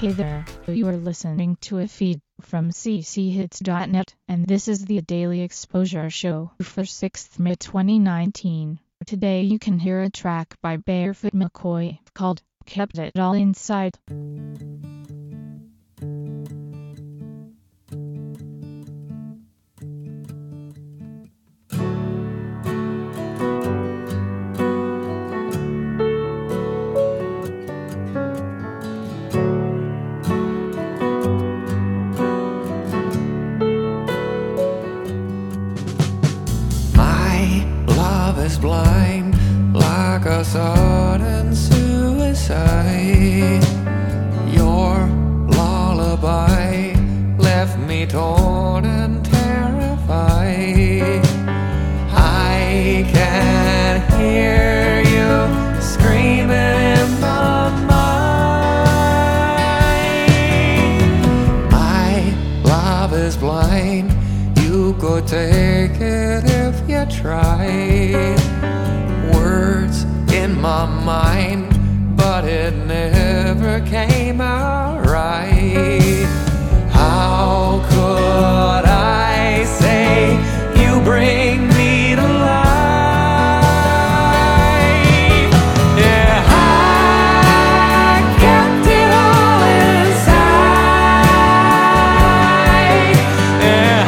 Hey there, you are listening to a feed from cchits.net, and this is the Daily Exposure Show for 6th May 2019. Today you can hear a track by Barefoot McCoy called Kept It All Inside. Is blind like a sudden suicide. Your lullaby left me torn and terrified. I can hear you screaming in my mind. My love is blind. You could take it if you tried. Words in my mind, but it never came out right. How could I say you bring me to life? Yeah, I kept it all inside. Yeah,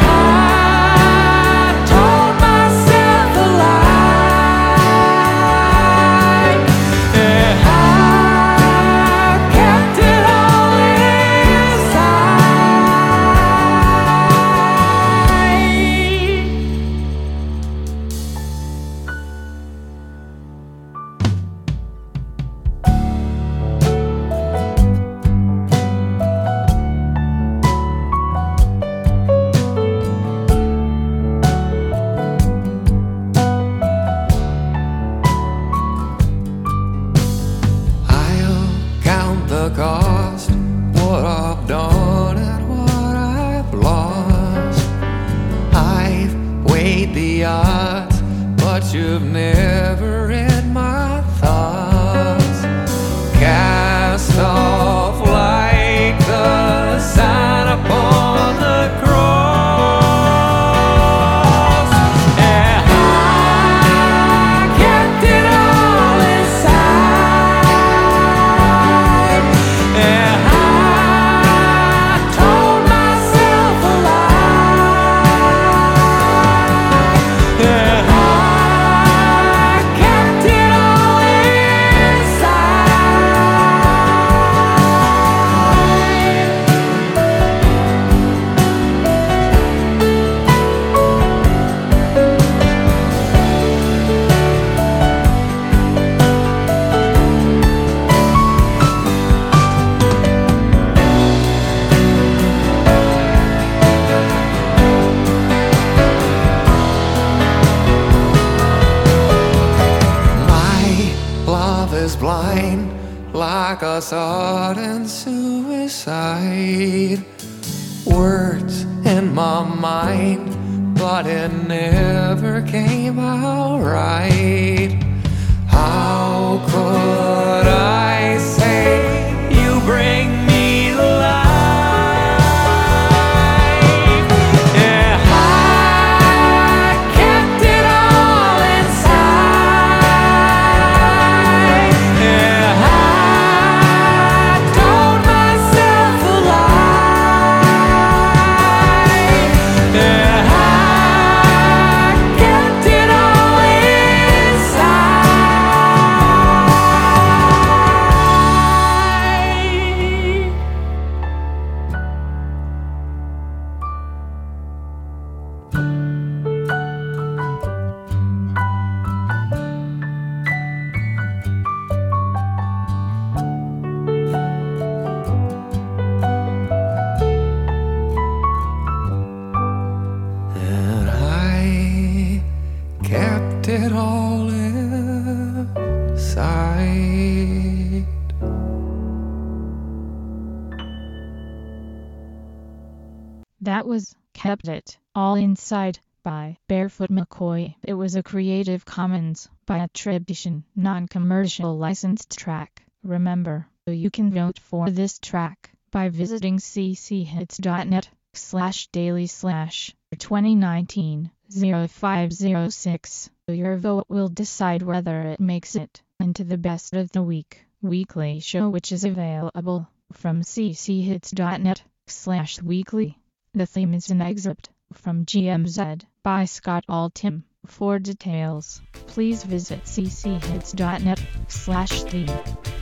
the cost, what I've done and what I've lost. I've weighed the odds, but you've never read my thoughts. Cast off like the sign upon the cross. Is blind like a sudden suicide. Words in my mind, but it never came out right. How could I say you bring me to life? Kept it all inside. That was Kept It All Inside by Barefoot McCoy. It was a Creative Commons by attribution, non-commercial licensed track. Remember, you can vote for this track by visiting cchits.net/daily/2019-0506. Your vote will decide whether it makes it into the best of the weekly show, which is available from cchits.net/weekly. The theme is an excerpt from GMZ by Scott Altham. For details, please visit cchits.net/theme.